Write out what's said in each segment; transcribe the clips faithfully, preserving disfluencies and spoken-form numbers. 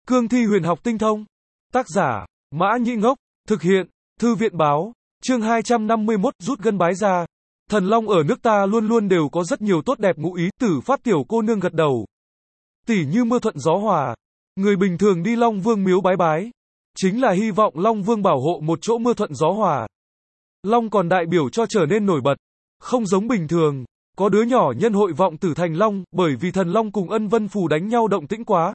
Cương thi huyền học tinh thông. Tác giả, Mã Nhĩ Ngốc. Thực hiện, Thư viện báo. Chương hai trăm năm mươi mốt, rút gân bái ra. Thần long ở nước ta luôn luôn đều có rất nhiều tốt đẹp ngụ ý, Tử Phát tiểu cô nương gật đầu. Tỉ như mưa thuận gió hòa. Người bình thường đi Long Vương miếu bái bái, chính là hy vọng Long Vương bảo hộ một chỗ mưa thuận gió hòa. Long còn đại biểu cho trở nên nổi bật. Không giống bình thường, có đứa nhỏ nhân hội vọng tử thành Long, bởi vì thần Long cùng Ân Vân Phù đánh nhau động tĩnh quá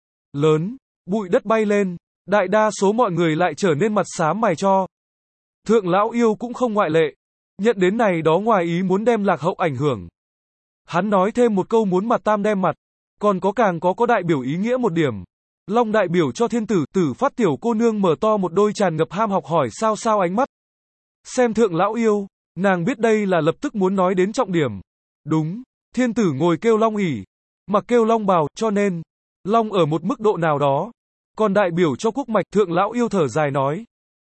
lớn, bụi đất bay lên, đại đa số mọi người lại trở nên mặt xám mày cho. Thượng lão yêu cũng không ngoại lệ, nhận đến này đó ngoài ý muốn đem Lạc Hậu ảnh hưởng. Hắn nói thêm một câu muốn mặt tam đem mặt, còn có càng có có đại biểu ý nghĩa một điểm. Long đại biểu cho thiên tử, Tử Phát tiểu cô nương mở to một đôi tràn ngập ham học hỏi sao sao ánh mắt. Xem thượng lão yêu, nàng biết đây là lập tức muốn nói đến trọng điểm. Đúng, thiên tử ngồi kêu Long ỷ, mặc kêu Long bào, cho nên, Long ở một mức độ nào đó, còn đại biểu cho quốc mạch. Thượng lão yêu thở dài nói.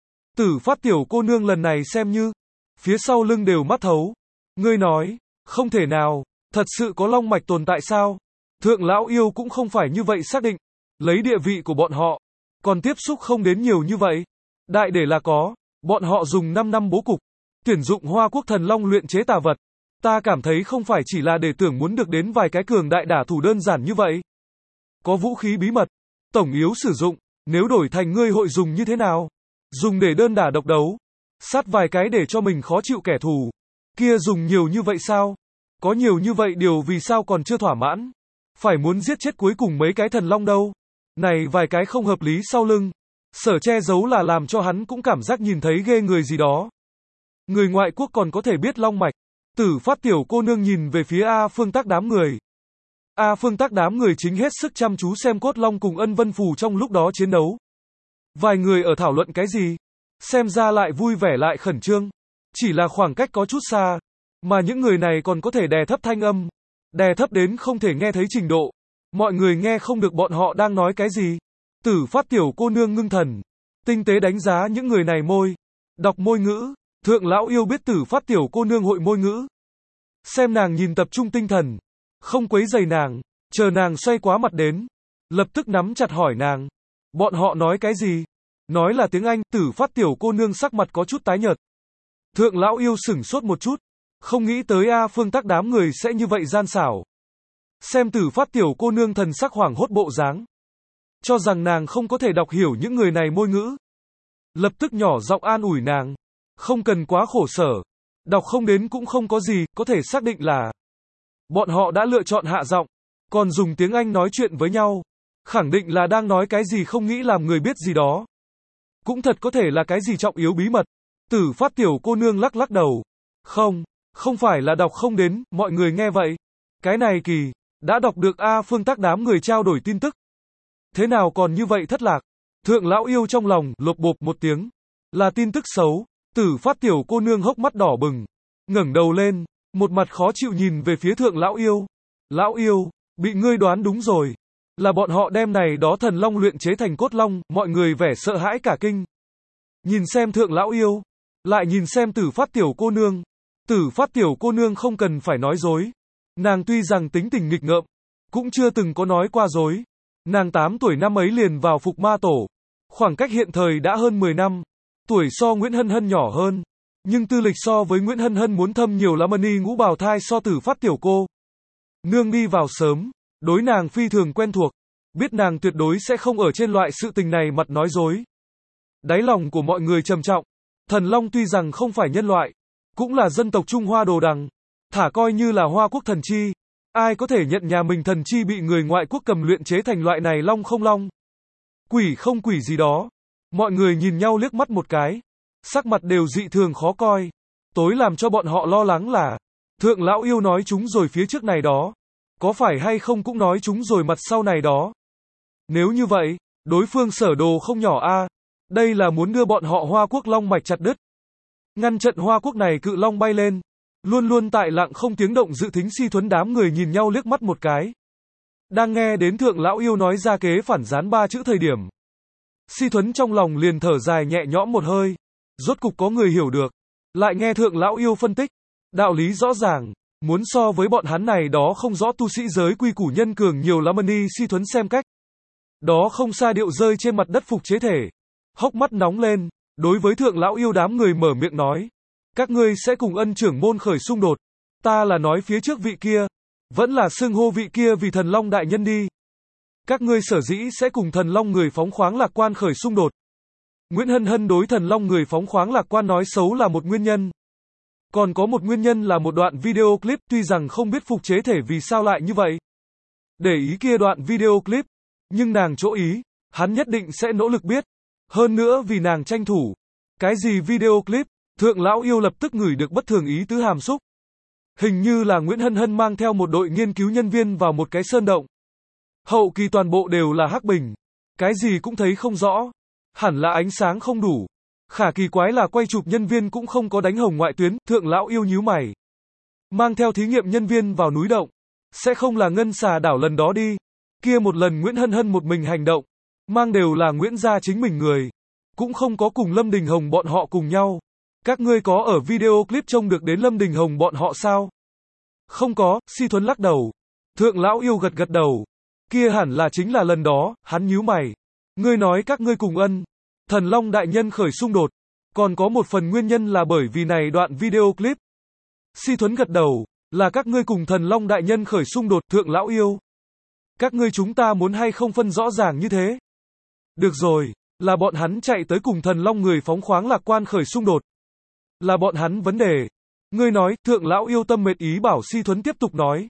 Tử Phát tiểu cô nương lần này xem như, phía sau lưng đều mắt thấu. Ngươi nói, không thể nào, thật sự có long mạch tồn tại sao? Thượng lão yêu cũng không phải như vậy xác định, lấy địa vị của bọn họ, còn tiếp xúc không đến nhiều như vậy. Đại để là có, bọn họ dùng năm năm bố cục, tuyển dụng Hoa Quốc thần long luyện chế tà vật. Ta cảm thấy không phải chỉ là để tưởng muốn được đến vài cái cường đại đả thủ đơn giản như vậy. Có vũ khí bí mật, tổng yếu sử dụng, nếu đổi thành ngươi hội dùng như thế nào? Dùng để đơn đả độc đấu, sát vài cái để cho mình khó chịu kẻ thù. Kia dùng nhiều như vậy sao? Có nhiều như vậy điều vì sao còn chưa thỏa mãn? Phải muốn giết chết cuối cùng mấy cái thần long đâu? Này vài cái không hợp lý sau lưng. Sở che giấu là làm cho hắn cũng cảm giác nhìn thấy ghê người gì đó. Người ngoại quốc còn có thể biết long mạch. Tử Phát tiểu cô nương nhìn về phía A Phương Tác đám người. A Phương Tác đám người chính hết sức chăm chú xem Cốt Long cùng Ân Vân Phù trong lúc đó chiến đấu. Vài người ở thảo luận cái gì? Xem ra lại vui vẻ lại khẩn trương. Chỉ là khoảng cách có chút xa, mà những người này còn có thể đè thấp thanh âm. Đè thấp đến không thể nghe thấy trình độ. Mọi người nghe không được bọn họ đang nói cái gì. Tử Phát tiểu cô nương ngưng thần, tinh tế đánh giá những người này môi. Đọc môi ngữ. Thượng lão yêu biết Tử Phát tiểu cô nương hội môi ngữ. Xem nàng nhìn tập trung tinh thần, không quấy rầy nàng, chờ nàng xoay quá mặt đến, lập tức nắm chặt hỏi nàng. Bọn họ nói cái gì? Nói là tiếng Anh. Tử Phát tiểu cô nương sắc mặt có chút tái nhợt. Thượng lão yêu sửng sốt một chút, không nghĩ tới A Phương Tác đám người sẽ như vậy gian xảo. Xem Tử Phát tiểu cô nương thần sắc hoảng hốt bộ dáng, cho rằng nàng không có thể đọc hiểu những người này môi ngữ. Lập tức nhỏ giọng an ủi nàng, không cần quá khổ sở, đọc không đến cũng không có gì, có thể xác định là bọn họ đã lựa chọn hạ giọng, còn dùng tiếng Anh nói chuyện với nhau, khẳng định là đang nói cái gì không nghĩ làm người biết gì đó. Cũng thật có thể là cái gì trọng yếu bí mật. Tử Phát tiểu cô nương lắc lắc đầu. Không, không phải là đọc không đến. Mọi người nghe vậy, cái này kỳ, đã đọc được A Phương Tác đám người trao đổi tin tức. Thế nào còn như vậy thất lạc? Thượng lão yêu trong lòng lộp bộp một tiếng, là tin tức xấu. Tử Phát tiểu cô nương hốc mắt đỏ bừng, ngẩng đầu lên, một mặt khó chịu nhìn về phía thượng lão yêu. Lão yêu, bị ngươi đoán đúng rồi, là bọn họ đem này đó thần long luyện chế thành cốt long. Mọi người vẻ sợ hãi cả kinh, nhìn xem thượng lão yêu, lại nhìn xem Tử Phát tiểu cô nương. Tử Phát tiểu cô nương không cần phải nói dối, nàng tuy rằng tính tình nghịch ngợm, cũng chưa từng có nói qua dối. Nàng tám tuổi năm ấy liền vào phục ma tổ, khoảng cách hiện thời đã hơn mười năm, tuổi so Nguyễn Hân Hân nhỏ hơn, nhưng tư lịch so với Nguyễn Hân Hân muốn thâm nhiều lắm. Mani ngũ bào thai so Tử Phát tiểu cô nương đi vào sớm, đối nàng phi thường quen thuộc, biết nàng tuyệt đối sẽ không ở trên loại sự tình này mặt nói dối. Đáy lòng của mọi người trầm trọng, thần long tuy rằng không phải nhân loại, cũng là dân tộc Trung Hoa đồ đằng, thả coi như là Hoa Quốc thần chi, ai có thể nhận nhà mình thần chi bị người ngoại quốc cầm luyện chế thành loại này long không long, quỷ không quỷ gì đó. Mọi người nhìn nhau liếc mắt một cái, sắc mặt đều dị thường khó coi. Tối làm cho bọn họ lo lắng là, thượng lão yêu nói chúng rồi phía trước này đó, có phải hay không cũng nói chúng rồi mặt sau này đó. Nếu như vậy, đối phương sở đồ không nhỏ a, đây là muốn đưa bọn họ Hoa Quốc long mạch chặt đứt, ngăn trận Hoa Quốc này cự long bay lên. Luôn luôn tại lặng không tiếng động dự thính Si Thuấn đám người nhìn nhau liếc mắt một cái. Đang nghe đến thượng lão yêu nói ra kế phản gián ba chữ thời điểm, Si Thuấn trong lòng liền thở dài nhẹ nhõm một hơi. Rốt cục có người hiểu được. Lại nghe thượng lão yêu phân tích, đạo lý rõ ràng, muốn so với bọn hắn này đó không rõ tu sĩ giới quy củ nhân cường nhiều lắm. Mani Si Thuấn xem cách Đó không xa điệu rơi trên mặt đất phục chế thể. Hốc mắt nóng lên, đối với thượng lão yêu đám người mở miệng nói. Các ngươi sẽ cùng ân trưởng môn khởi xung đột. Ta là nói phía trước vị kia. Vẫn là xưng hô vị kia vì thần long đại nhân đi. Các ngươi sở dĩ sẽ cùng thần long người phóng khoáng lạc quan khởi xung đột. Nguyễn Hân Hân đối thần long người phóng khoáng lạc quan nói xấu là một nguyên nhân. Còn có một nguyên nhân là một đoạn video clip, tuy rằng không biết phục chế thể vì sao lại như vậy. Để ý kia đoạn video clip, nhưng nàng chỗ ý, hắn nhất định sẽ nỗ lực biết. Hơn nữa vì nàng tranh thủ. Cái gì video clip, thượng lão yêu lập tức ngửi được bất thường ý tứ hàm xúc. Hình như là Nguyễn Hân Hân mang theo một đội nghiên cứu nhân viên vào một cái sơn động. Hậu kỳ toàn bộ đều là hắc bình. Cái gì cũng thấy không rõ. Hẳn là ánh sáng không đủ. Khả kỳ quái là quay chụp nhân viên cũng không có đánh hồng ngoại tuyến, thượng lão yêu nhíu mày. Mang theo thí nghiệm nhân viên vào núi động. Sẽ không là ngân xà đảo lần đó đi. Kia một lần Nguyễn Hân Hân một mình hành động. Mang đều là Nguyễn gia chính mình người. Cũng không có cùng Lâm Đình Hồng bọn họ cùng nhau. Các ngươi có ở video clip trông được đến Lâm Đình Hồng bọn họ sao? Không có, Si Thuấn lắc đầu. Thượng lão yêu gật gật đầu. Kia hẳn là chính là lần đó, hắn nhíu mày. Ngươi nói các ngươi cùng ân. Thần Long đại nhân khởi xung đột. Còn có một phần nguyên nhân là bởi vì này đoạn video clip. Si Thuấn gật đầu. Là các ngươi cùng thần Long đại nhân khởi xung đột, thượng lão yêu. Các ngươi chúng ta muốn hay không phân rõ ràng như thế? Được rồi, là bọn hắn chạy tới cùng thần Long người phóng khoáng lạc quan khởi xung đột. Là bọn hắn vấn đề. Ngươi nói, thượng lão yêu tâm mệt ý bảo Si Thuấn tiếp tục nói.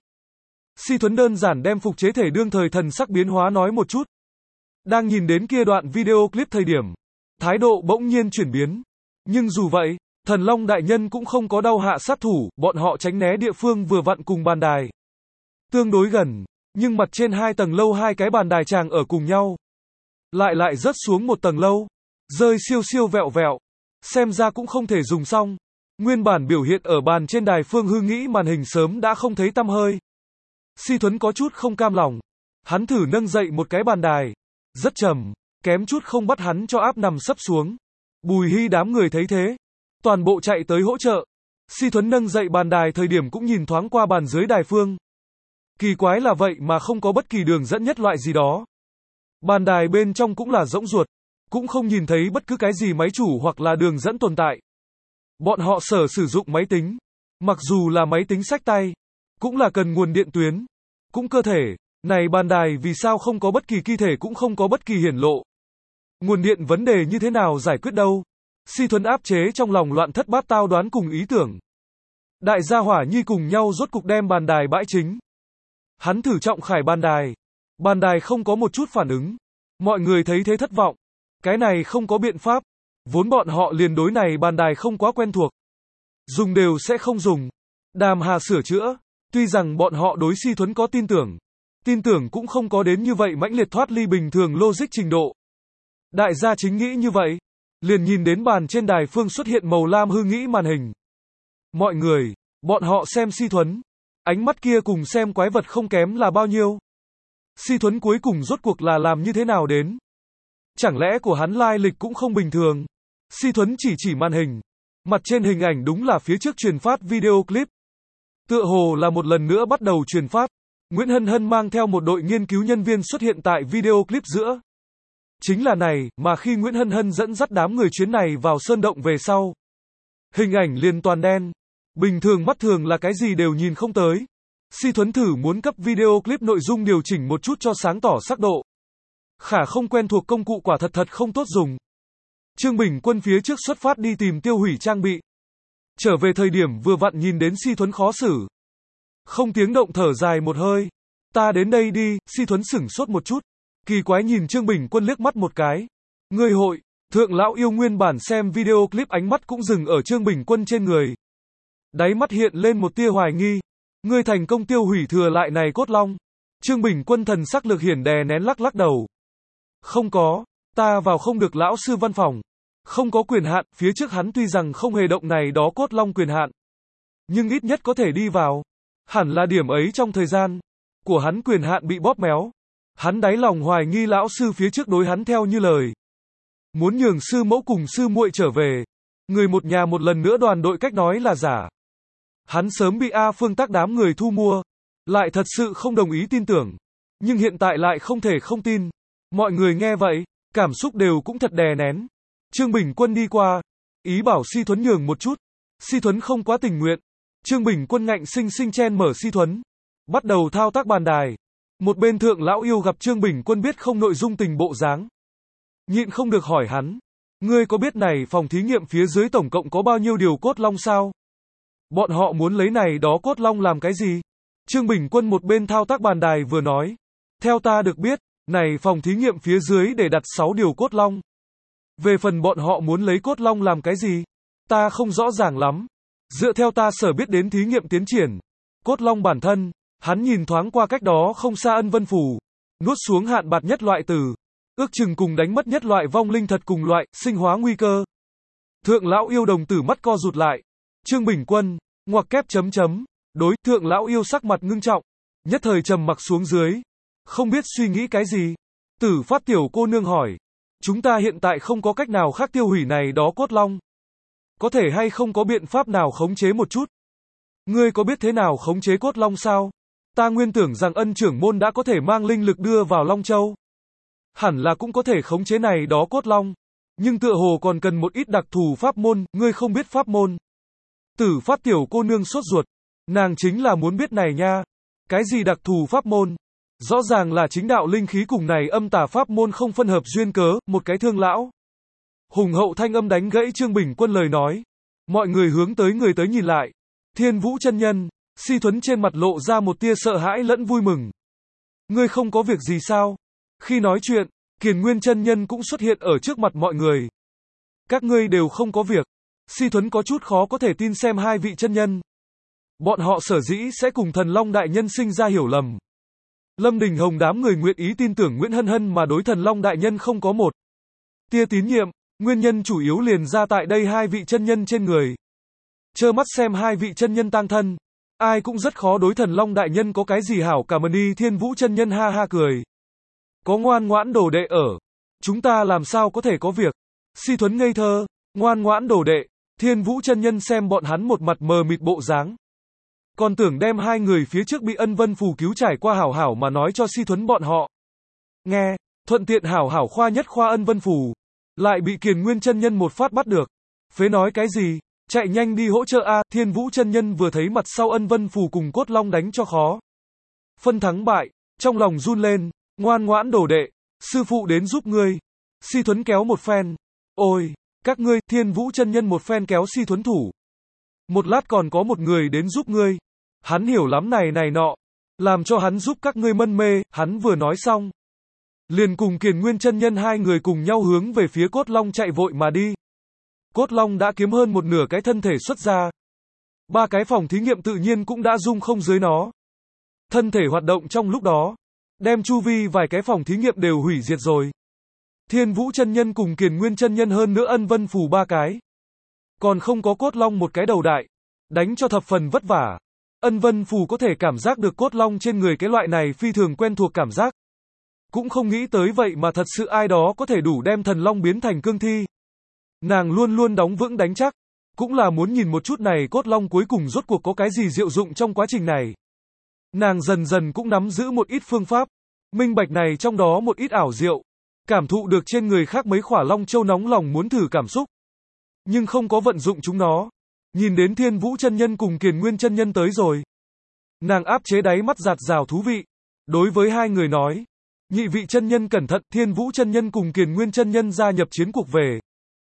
Si Thuấn đơn giản đem phục chế thể đương thời thần sắc biến hóa nói một chút. Đang nhìn đến kia đoạn video clip thời điểm. Thái độ bỗng nhiên chuyển biến. Nhưng dù vậy, thần Long đại nhân cũng không có đau hạ sát thủ, bọn họ tránh né địa phương vừa vặn cùng bàn đài. Tương đối gần, nhưng mặt trên hai tầng lâu hai cái bàn đài chàng ở cùng nhau. Lại lại rớt xuống một tầng lâu. Rơi siêu siêu vẹo vẹo. Xem ra cũng không thể dùng xong. Nguyên bản biểu hiện ở bàn trên đài Phương Hư nghĩ màn hình sớm đã không thấy tăm hơi. Si Thuấn có chút không cam lòng. Hắn thử nâng dậy một cái bàn đài. Rất trầm, kém chút không bắt hắn cho áp nằm sấp xuống. Bùi Hy đám người thấy thế. Toàn bộ chạy tới hỗ trợ. Si Thuấn nâng dậy bàn đài thời điểm cũng nhìn thoáng qua bàn dưới đài Phương. Kỳ quái là vậy mà không có bất kỳ đường dẫn nhất loại gì đó. Bàn đài bên trong cũng là rỗng ruột. Cũng không nhìn thấy bất cứ cái gì máy chủ hoặc là đường dẫn tồn tại. Bọn họ sở sử dụng máy tính. Mặc dù là máy tính xách tay. Cũng là cần nguồn điện tuyến. Cũng cơ thể. Này bàn đài vì sao không có bất kỳ kỳ thể cũng không có bất kỳ hiển lộ. Nguồn điện vấn đề như thế nào giải quyết đâu. Si Thuấn áp chế trong lòng loạn thất bát tao đoán cùng ý tưởng. Đại gia hỏa nhi cùng nhau rốt cục đem bàn đài bãi chính. Hắn thử trọng khải bàn đài. Bàn đài không có một chút phản ứng. Mọi người thấy thế thất vọng. Cái này không có biện pháp. Vốn bọn họ liền đối này bàn đài không quá quen thuộc. Dùng đều sẽ không dùng. Đàm Hà sửa chữa. Tuy rằng bọn họ đối Si Thuấn có tin tưởng. Tin tưởng cũng không có đến như vậy mãnh liệt thoát ly bình thường logic trình độ. Đại gia chính nghĩ như vậy. Liền nhìn đến bàn trên đài Phương xuất hiện màu lam hư nghĩ màn hình. Mọi người, bọn họ xem Si Thuấn. Ánh mắt kia cùng xem quái vật không kém là bao nhiêu. Si Thuấn cuối cùng rốt cuộc là làm như thế nào đến. Chẳng lẽ của hắn lai lịch cũng không bình thường. Si Thuấn chỉ chỉ màn hình. Mặt trên hình ảnh đúng là phía trước truyền phát video clip. Tựa hồ là một lần nữa bắt đầu truyền phát. Nguyễn Hân Hân mang theo một đội nghiên cứu nhân viên xuất hiện tại video clip giữa. Chính là này, mà khi Nguyễn Hân Hân dẫn dắt đám người chuyến này vào sơn động về sau. Hình ảnh liền toàn đen. Bình thường mắt thường là cái gì đều nhìn không tới. Si Thuấn thử muốn cấp video clip nội dung điều chỉnh một chút cho sáng tỏ sắc độ. Khả không quen thuộc công cụ quả thật thật không tốt dùng. Trương Bình Quân phía trước xuất phát đi tìm tiêu hủy trang bị. Trở về thời điểm vừa vặn nhìn đến Si Thuấn khó xử. Không tiếng động thở dài một hơi. Ta đến đây đi, Si Thuấn sửng sốt một chút. Kỳ quái nhìn Trương Bình Quân liếc mắt một cái. Người hội, thượng lão yêu nguyên bản xem video clip ánh mắt cũng dừng ở Trương Bình Quân trên người. Đáy mắt hiện lên một tia hoài nghi. Ngươi thành công tiêu hủy thừa lại này cốt long. Trương Bình Quân thần sắc lực hiển đè nén lắc lắc đầu. Không có, ta vào không được lão sư văn phòng. Không có quyền hạn, phía trước hắn tuy rằng không hề động này đó cốt long quyền hạn. Nhưng ít nhất có thể đi vào. Hẳn là điểm ấy trong thời gian của hắn quyền hạn bị bóp méo. Hắn đáy lòng hoài nghi lão sư phía trước đối hắn theo như lời. Muốn nhường sư mẫu cùng sư muội trở về. Người một nhà một lần nữa đoàn đội cách nói là giả. Hắn sớm bị A Phương Tác đám người thu mua. Lại thật sự không đồng ý tin tưởng. Nhưng hiện tại lại không thể không tin. Mọi người nghe vậy, cảm xúc đều cũng thật đè nén. Trương Bình Quân đi qua, ý bảo Si Thuấn nhường một chút. Si Thuấn không quá tình nguyện. Trương Bình Quân ngạnh sinh sinh chen mở Si Thuấn, bắt đầu thao tác bàn đài. Một bên Thượng Lão Yêu gặp Trương Bình Quân biết không nội dung tình bộ dáng, nhịn không được hỏi hắn, ngươi có biết này phòng thí nghiệm phía dưới tổng cộng có bao nhiêu điều cốt long sao? Bọn họ muốn lấy này đó cốt long làm cái gì? Trương Bình Quân một bên thao tác bàn đài vừa nói, theo ta được biết, này phòng thí nghiệm phía dưới để đặt sáu điều cốt long. Về phần bọn họ muốn lấy cốt long làm cái gì? Ta không rõ ràng lắm. Dựa theo ta sở biết đến thí nghiệm tiến triển, cốt long bản thân, hắn nhìn thoáng qua cách đó không xa Ân Vân Phù, nuốt xuống hạn bạt nhất loại từ, ước chừng cùng đánh mất nhất loại vong linh thật cùng loại, sinh hóa nguy cơ. Thượng Lão Yêu đồng tử mắt co rụt lại. Trương Bình Quân, ngoặc kép chấm chấm, đối, Thượng Lão Yêu sắc mặt ngưng trọng, nhất thời trầm mặc xuống dưới, không biết suy nghĩ cái gì. Tử Phát tiểu cô nương hỏi, chúng ta hiện tại không có cách nào khác tiêu hủy này đó cốt long. Có thể hay không có biện pháp nào khống chế một chút? Ngươi có biết thế nào khống chế cốt long sao? Ta nguyên tưởng rằng Ân trưởng môn đã có thể mang linh lực đưa vào Long Châu. Hẳn là cũng có thể khống chế này đó cốt long. Nhưng tựa hồ còn cần một ít đặc thù pháp môn, ngươi không biết pháp môn. Tử Phát tiểu cô nương sốt ruột. Nàng chính là muốn biết này nha. Cái gì đặc thù pháp môn? Rõ ràng là chính đạo linh khí cùng này âm tà pháp môn không phân hợp duyên cớ, một cái thương lão. Hùng hậu thanh âm đánh gãy Trương Bình Quân lời nói. Mọi người hướng tới người tới nhìn lại. Thiên Vũ chân nhân, Si Thuấn trên mặt lộ ra một tia sợ hãi lẫn vui mừng. Ngươi không có việc gì sao? Khi nói chuyện, Kiền Nguyên chân nhân cũng xuất hiện ở trước mặt mọi người. Các ngươi đều không có việc. Si Thuấn có chút khó có thể tin xem hai vị chân nhân. Bọn họ sở dĩ sẽ cùng Thần Long đại nhân sinh ra hiểu lầm. Lâm Đình Hồng đám người nguyện ý tin tưởng Nguyễn Hân Hân mà đối Thần Long đại nhân không có một tia tín nhiệm, nguyên nhân chủ yếu liền ra tại đây hai vị chân nhân trên người. Trơ mắt xem hai vị chân nhân tang thân, ai cũng rất khó đối Thần Long đại nhân có cái gì hảo cả. Mani Thiên Vũ chân nhân ha ha cười. Có ngoan ngoãn đồ đệ ở, chúng ta làm sao có thể có việc? Si Thuấn ngây thơ, ngoan ngoãn đồ đệ. Thiên Vũ chân nhân xem bọn hắn một mặt mờ mịt bộ dáng, còn tưởng đem hai người phía trước bị Ân Vân Phù cứu trải qua hảo hảo mà nói cho Si Thuấn bọn họ nghe, thuận tiện hảo hảo khoa nhất khoa Ân Vân Phù, lại bị Kiền Nguyên chân nhân một phát bắt được. Phế nói cái gì? Chạy nhanh đi hỗ trợ a. Thiên Vũ chân nhân vừa thấy mặt sau Ân Vân Phù cùng cốt long đánh cho khó phân thắng bại, trong lòng run lên. Ngoan ngoãn đồ đệ, sư phụ đến giúp ngươi. Si Thuấn kéo một phen. Ôi, các ngươi. Thiên Vũ chân nhân một phen kéo Si Thuấn thủ. Một lát còn có một người đến giúp ngươi. Hắn hiểu lắm này này nọ, làm cho hắn giúp các ngươi mân mê. Hắn vừa nói xong, liền cùng Kiền Nguyên chân nhân hai người cùng nhau hướng về phía cốt long chạy vội mà đi. Cốt long đã kiếm hơn một nửa cái thân thể xuất ra. Ba cái phòng thí nghiệm tự nhiên cũng đã dung không dưới nó. Thân thể hoạt động trong lúc đó, đem chu vi vài cái phòng thí nghiệm đều hủy diệt rồi. Thiên Vũ chân nhân cùng Kiền Nguyên chân nhân hơn nữa Ân Vân Phù ba cái. Còn không có cốt long một cái đầu đại, đánh cho thập phần vất vả. Ân Vân Phù có thể cảm giác được cốt long trên người cái loại này phi thường quen thuộc cảm giác. Cũng không nghĩ tới vậy mà thật sự ai đó có thể đủ đem thần long biến thành cương thi. Nàng luôn luôn đóng vững đánh chắc, cũng là muốn nhìn một chút này cốt long cuối cùng rốt cuộc có cái gì diệu dụng trong quá trình này. Nàng dần dần cũng nắm giữ một ít phương pháp, minh bạch này trong đó một ít ảo diệu, cảm thụ được trên người khác mấy khỏa long châu nóng lòng muốn thử cảm xúc, nhưng không có vận dụng chúng nó. Nhìn đến Thiên Vũ chân nhân cùng Kiền Nguyên chân nhân tới rồi, nàng áp chế đáy mắt giạt rào thú vị, đối với hai người nói, nhị vị chân nhân cẩn thận. Thiên Vũ chân nhân cùng Kiền Nguyên chân nhân gia nhập chiến cuộc về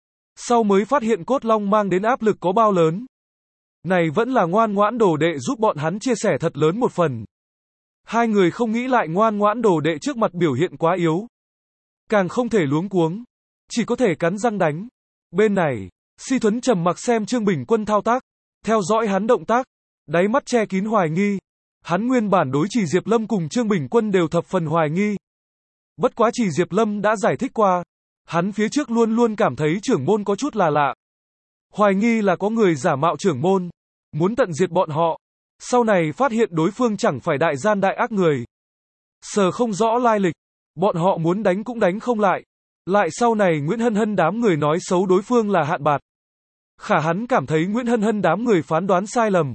sau mới phát hiện cốt long mang đến áp lực có bao lớn. Này vẫn là ngoan ngoãn đồ đệ giúp bọn hắn chia sẻ thật lớn một phần. Hai người không nghĩ lại ngoan ngoãn đồ đệ trước mặt biểu hiện quá yếu, càng không thể luống cuống, chỉ có thể cắn răng đánh. Bên này, Si Thuấn trầm mặc xem Trương Bình Quân thao tác, theo dõi hắn động tác, đáy mắt che kín hoài nghi. Hắn nguyên bản đối Chỉ Diệp Lâm cùng Trương Bình Quân đều thập phần hoài nghi. Bất quá Chỉ Diệp Lâm đã giải thích qua, hắn phía trước luôn luôn cảm thấy trưởng môn có chút là lạ. Hoài nghi là có người giả mạo trưởng môn, muốn tận diệt bọn họ. Sau này phát hiện đối phương chẳng phải đại gian đại ác người, sờ không rõ lai lịch, bọn họ muốn đánh cũng đánh không lại. Lại sau này Nguyễn Hân Hân đám người nói xấu đối phương là hạn bạt. Khả hắn cảm thấy Nguyễn Hân Hân đám người phán đoán sai lầm.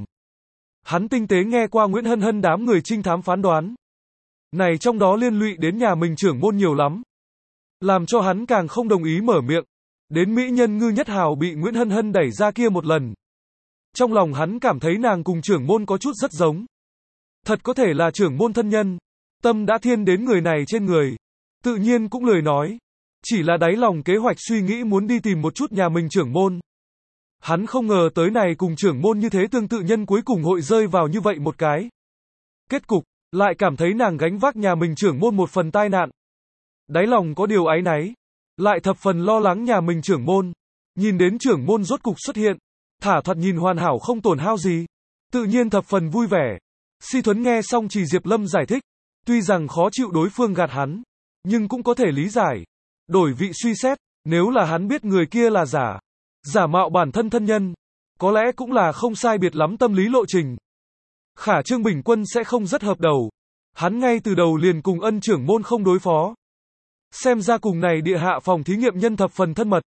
Hắn tinh tế nghe qua Nguyễn Hân Hân đám người trinh thám phán đoán. Này trong đó liên lụy đến nhà mình trưởng môn nhiều lắm. làm cho hắn càng không đồng ý mở miệng. Đến mỹ nhân Ngư Nhất Hào bị Nguyễn Hân Hân đẩy ra kia một lần. Trong lòng hắn cảm thấy nàng cùng trưởng môn có chút rất giống. Thật có thể là trưởng môn thân nhân. Tâm đã thiên đến người này trên người. Tự nhiên cũng lười nói. Chỉ là đáy lòng kế hoạch suy nghĩ muốn đi tìm một chút nhà mình trưởng môn. Hắn không ngờ tới này cùng trưởng môn như thế tương tự nhân cuối cùng hội rơi vào như vậy một cái. Kết cục, lại cảm thấy nàng gánh vác nhà mình trưởng môn một phần tai nạn. Đáy lòng có điều áy náy. Lại thập phần lo lắng nhà mình trưởng môn. Nhìn đến trưởng môn rốt cục xuất hiện. Thả thoạt nhìn hoàn hảo không tổn hao gì. Tự nhiên thập phần vui vẻ. Si Thuấn nghe xong Trì Diệp Lâm giải thích. Tuy rằng khó chịu đối phương gạt hắn. Nhưng cũng có thể lý giải. Đổi vị suy xét. Nếu là hắn biết người kia là giả. Giả mạo bản thân thân nhân. Có lẽ cũng là không sai biệt lắm tâm lý lộ trình. Khả Trương Bình Quân sẽ không rất hợp đầu. Hắn ngay từ đầu liền cùng ân trưởng môn không đối phó. Xem ra cùng này địa hạ phòng thí nghiệm nhân thập phần thân mật.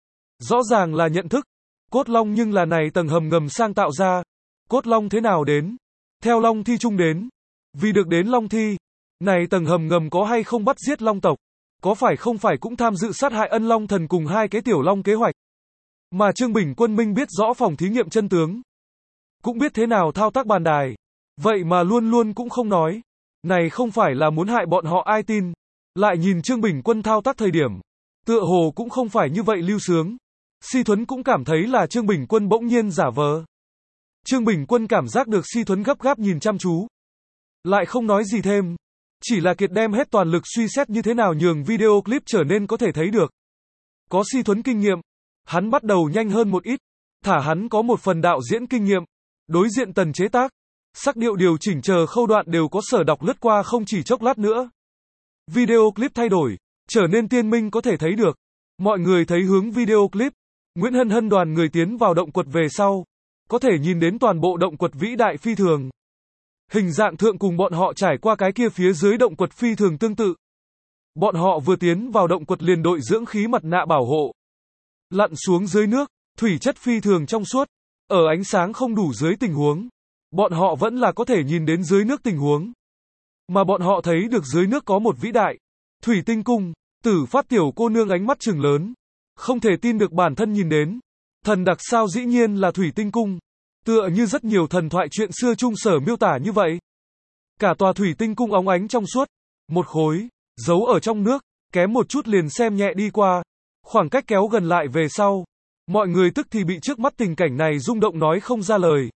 Rõ ràng là nhận thức. Cốt long nhưng là này tầng hầm ngầm sang tạo ra. Cốt long thế nào đến? Theo long thi chung đến. Vì được đến long thi. Này tầng hầm ngầm có hay không bắt giết long tộc? Có phải không phải cũng tham dự sát hại ân long thần cùng hai cái tiểu long kế hoạch? Mà Trương Bình Quân minh biết rõ phòng thí nghiệm chân tướng. Cũng biết thế nào thao tác bàn đài. Vậy mà luôn luôn cũng không nói. Này không phải là muốn hại bọn họ ai tin. Lại nhìn Trương Bình Quân thao tác thời điểm. Tựa hồ cũng không phải như vậy lưu sướng. Si Thuấn cũng cảm thấy là Trương Bình Quân bỗng nhiên giả vờ. Trương Bình Quân cảm giác được Si Thuấn gấp gáp nhìn chăm chú. Lại không nói gì thêm. Chỉ là kiệt đem hết toàn lực suy xét như thế nào nhường video clip trở nên có thể thấy được. Có Si Thuấn kinh nghiệm. Hắn bắt đầu nhanh hơn một ít. Thả hắn có một phần đạo diễn kinh nghiệm. Đối diện tần chế tác. Sắc điệu điều chỉnh chờ khâu đoạn đều có sở đọc lướt qua không chỉ chốc lát nữa. Video clip thay đổi. Trở nên tiên minh có thể thấy được. Mọi người thấy hướng video clip. Nguyễn Hân Hân đoàn người tiến vào động quật về sau. Có thể nhìn đến toàn bộ động quật vĩ đại phi thường. Hình dạng thượng cùng bọn họ trải qua cái kia phía dưới động quật phi thường tương tự. Bọn họ vừa tiến vào động quật liền đội dưỡng khí mặt nạ bảo hộ. Lặn xuống dưới nước, thủy chất phi thường trong suốt. Ở ánh sáng không đủ dưới tình huống. Bọn họ vẫn là có thể nhìn đến dưới nước tình huống. Mà bọn họ thấy được dưới nước có một vĩ đại. Thủy tinh cung, Tử Phát tiểu cô nương ánh mắt trừng lớn. Không thể tin được bản thân nhìn đến. Thần đặc sao dĩ nhiên là thủy tinh cung. Tựa như rất nhiều thần thoại chuyện xưa trung sở miêu tả như vậy. Cả tòa thủy tinh cung óng ánh trong suốt. Một khối, giấu ở trong nước, kém một chút liền xem nhẹ đi qua. Khoảng cách kéo gần lại về sau. Mọi người tức thì bị trước mắt tình cảnh này rung động nói không ra lời.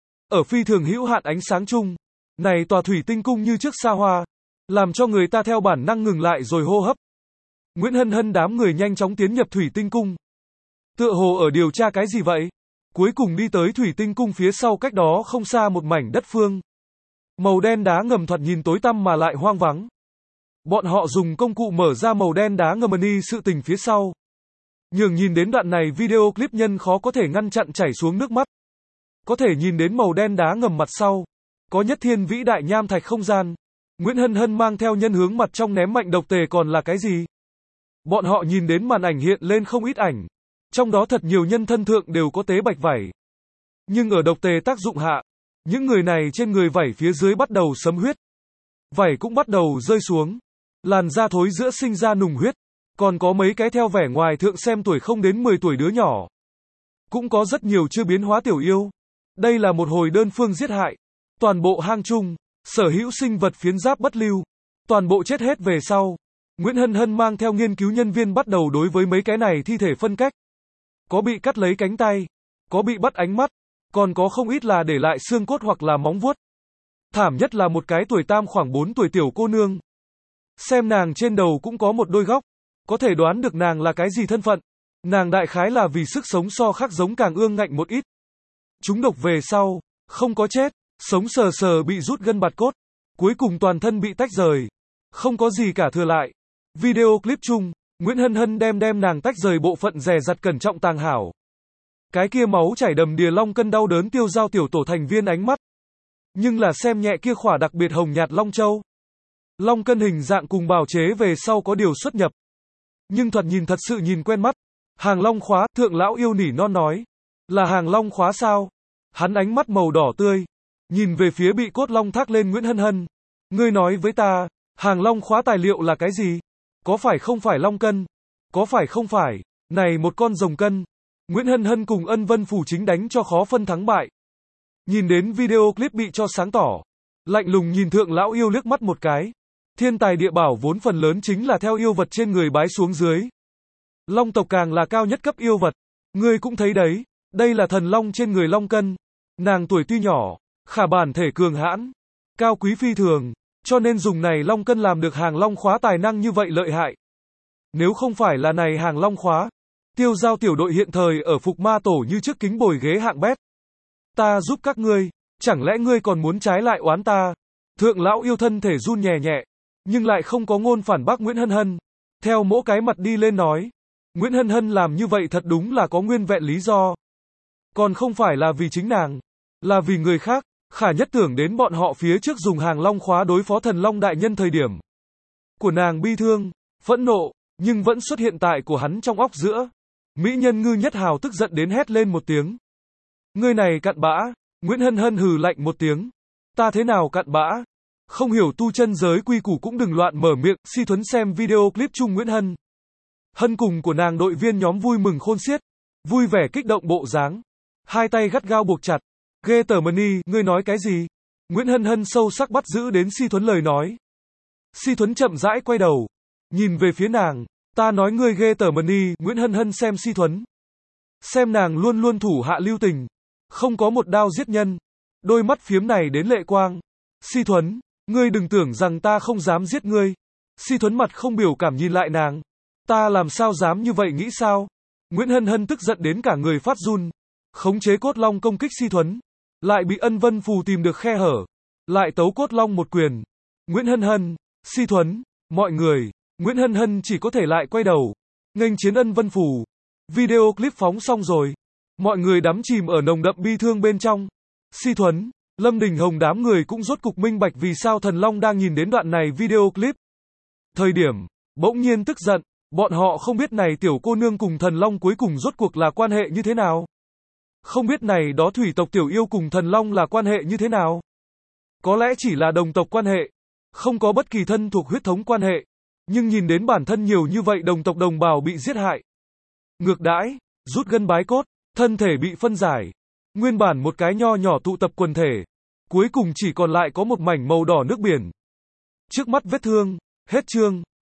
Ở phi thường hữu hạn ánh sáng chung. Này tòa thủy tinh cung như trước xa hoa. Làm cho người ta theo bản năng ngừng lại rồi hô hấp. Nguyễn Hân Hân đám người nhanh chóng tiến nhập thủy tinh cung. Tựa hồ ở điều tra cái gì vậy? Cuối cùng đi tới thủy tinh cung phía sau cách đó không xa một mảnh đất phương. Màu đen đá ngầm thoạt nhìn tối tăm mà lại hoang vắng. Bọn họ dùng công cụ mở ra màu đen đá ngầm ni sự tình phía sau. Nhường nhìn đến đoạn này video clip nhân khó có thể ngăn chặn chảy xuống nước mắt. Có thể nhìn đến màu đen đá ngầm mặt sau. Có nhất thiên vĩ đại nham thạch không gian. Nguyễn Hân Hân mang theo nhân hướng mặt trong ném mạnh độc tề còn là cái gì? Bọn họ nhìn đến màn ảnh hiện lên không ít ảnh. Trong đó thật nhiều nhân thân thượng đều có tế bạch vảy. Nhưng ở độc tề tác dụng hạ, những người này trên người vảy phía dưới bắt đầu sấm huyết. Vảy cũng bắt đầu rơi xuống. Làn da thối giữa sinh ra nùng huyết. Còn có mấy cái theo vẻ ngoài thượng xem tuổi không đến mười tuổi đứa nhỏ. Cũng có rất nhiều chưa biến hóa tiểu yêu. Đây là một hồi đơn phương giết hại. Toàn bộ hang chung, sở hữu sinh vật phiến giáp bất lưu. Toàn bộ chết hết về sau. Nguyễn Hân Hân mang theo nghiên cứu nhân viên bắt đầu đối với mấy cái này thi thể phân cách. Có bị cắt lấy cánh tay, có bị bắt ánh mắt, còn có không ít là để lại xương cốt hoặc là móng vuốt. Thảm nhất là một cái tuổi tam khoảng bốn tuổi tiểu cô nương. Xem nàng trên đầu cũng có một đôi góc, có thể đoán được nàng là cái gì thân phận. Nàng đại khái là vì sức sống so khác giống càng ương ngạnh một ít. Chúng độc về sau, không có chết, sống sờ sờ bị rút gân bạt cốt, cuối cùng toàn thân bị tách rời, không có gì cả thừa lại. Video clip chung, Nguyễn Hân Hân đem đem nàng tách rời bộ phận dè dặt cẩn trọng tàng hảo. Cái kia máu chảy đầm đìa long cân đau đớn tiêu dao tiểu tổ thành viên ánh mắt. Nhưng là xem nhẹ kia khỏa đặc biệt hồng nhạt long châu. Long cân hình dạng cùng bào chế về sau có điều xuất nhập. Nhưng thoạt nhìn thật sự nhìn quen mắt. Hàng long khóa, thượng lão yêu nỉ non nói. Là hàng long khóa sao? Hắn ánh mắt màu đỏ tươi. Nhìn về phía bị cốt long thác lên Nguyễn Hân Hân. Ngươi nói với ta, hàng long khóa tài liệu là cái gì? Có phải không phải long cân? Có phải không phải? Này một con rồng cân. Nguyễn Hân Hân cùng Ân Vân Phù chính đánh cho khó phân thắng bại. Nhìn đến video clip bị cho sáng tỏ. Lạnh lùng nhìn Thượng Lão Yêu liếc mắt một cái. Thiên tài địa bảo vốn phần lớn chính là theo yêu vật trên người bái xuống dưới. Long tộc càng là cao nhất cấp yêu vật. Ngươi cũng thấy đấy, đây là thần long trên người long cân. Nàng tuổi tuy nhỏ, khả bản thể cường hãn, cao quý phi thường, cho nên dùng này long cân làm được hàng long khóa tài năng như vậy lợi hại. Nếu không phải là này hàng long khóa, Tiêu Giao tiểu đội hiện thời ở Phục Ma Tổ như trước kính bồi ghế hạng bét. Ta giúp các ngươi, chẳng lẽ ngươi còn muốn trái lại oán ta? Thượng Lão Yêu thân thể run nhẹ nhẹ, nhưng lại không có ngôn phản bác Nguyễn Hân Hân. Theo mỗ cái mặt đi lên nói, Nguyễn Hân Hân làm như vậy thật đúng là có nguyên vẹn lý do. Còn không phải là vì chính nàng, là vì người khác. Khả nhất tưởng đến bọn họ phía trước dùng hàng long khóa đối phó thần long đại nhân thời điểm của nàng bi thương, phẫn nộ, nhưng vẫn xuất hiện tại của hắn trong óc giữa. Mỹ nhân Ngư Nhất Hào tức giận đến hét lên một tiếng. Ngươi này cặn bã. Nguyễn Hân Hân hừ lạnh một tiếng. Ta thế nào cặn bã? Không hiểu tu chân giới quy củ cũng đừng loạn mở miệng. Si Thuấn xem video clip chung Nguyễn Hân Hân cùng của nàng đội viên nhóm vui mừng khôn xiết, vui vẻ kích động bộ dáng, hai tay gắt gao buộc chặt. Ghê tởm Mani, ngươi nói cái gì? Nguyễn Hân Hân sâu sắc bắt giữ đến Si Thuấn lời nói. Si Thuấn chậm rãi quay đầu, nhìn về phía nàng. Ta nói ngươi ghê tởm Mani. Nguyễn Hân Hân xem Si Thuấn, xem nàng luôn luôn thủ hạ lưu tình, không có một đao giết nhân, đôi mắt phiếm này đến lệ quang. Si Thuấn, ngươi đừng tưởng rằng ta không dám giết ngươi. Si Thuấn mặt không biểu cảm nhìn lại nàng. Ta làm sao dám như vậy nghĩ sao? Nguyễn Hân Hân tức giận đến cả người phát run, khống chế cốt long công kích Si Thuấn, lại bị Ân Vân Phù tìm được khe hở, lại tấu cốt long một quyền. Nguyễn Hân Hân, Si Thuấn, mọi người, Nguyễn Hân Hân chỉ có thể lại quay đầu, nghênh chiến Ân Vân Phù. Video clip phóng xong rồi, mọi người đắm chìm ở nồng đậm bi thương bên trong. Si Thuấn, Lâm Đình Hồng đám người cũng rốt cục minh bạch vì sao Thần Long đang nhìn đến đoạn này video clip. Thời điểm, bỗng nhiên tức giận, bọn họ không biết này tiểu cô nương cùng Thần Long cuối cùng rốt cuộc là quan hệ như thế nào. Không biết này đó thủy tộc tiểu yêu cùng Thần Long là quan hệ như thế nào. Có lẽ chỉ là đồng tộc quan hệ, không có bất kỳ thân thuộc huyết thống quan hệ, nhưng nhìn đến bản thân nhiều như vậy đồng tộc đồng bào bị giết hại, ngược đãi, rút gân bái cốt, thân thể bị phân giải, nguyên bản một cái nho nhỏ tụ tập quần thể, cuối cùng chỉ còn lại có một mảnh màu đỏ nước biển. Trước mắt vết thương, hết chương.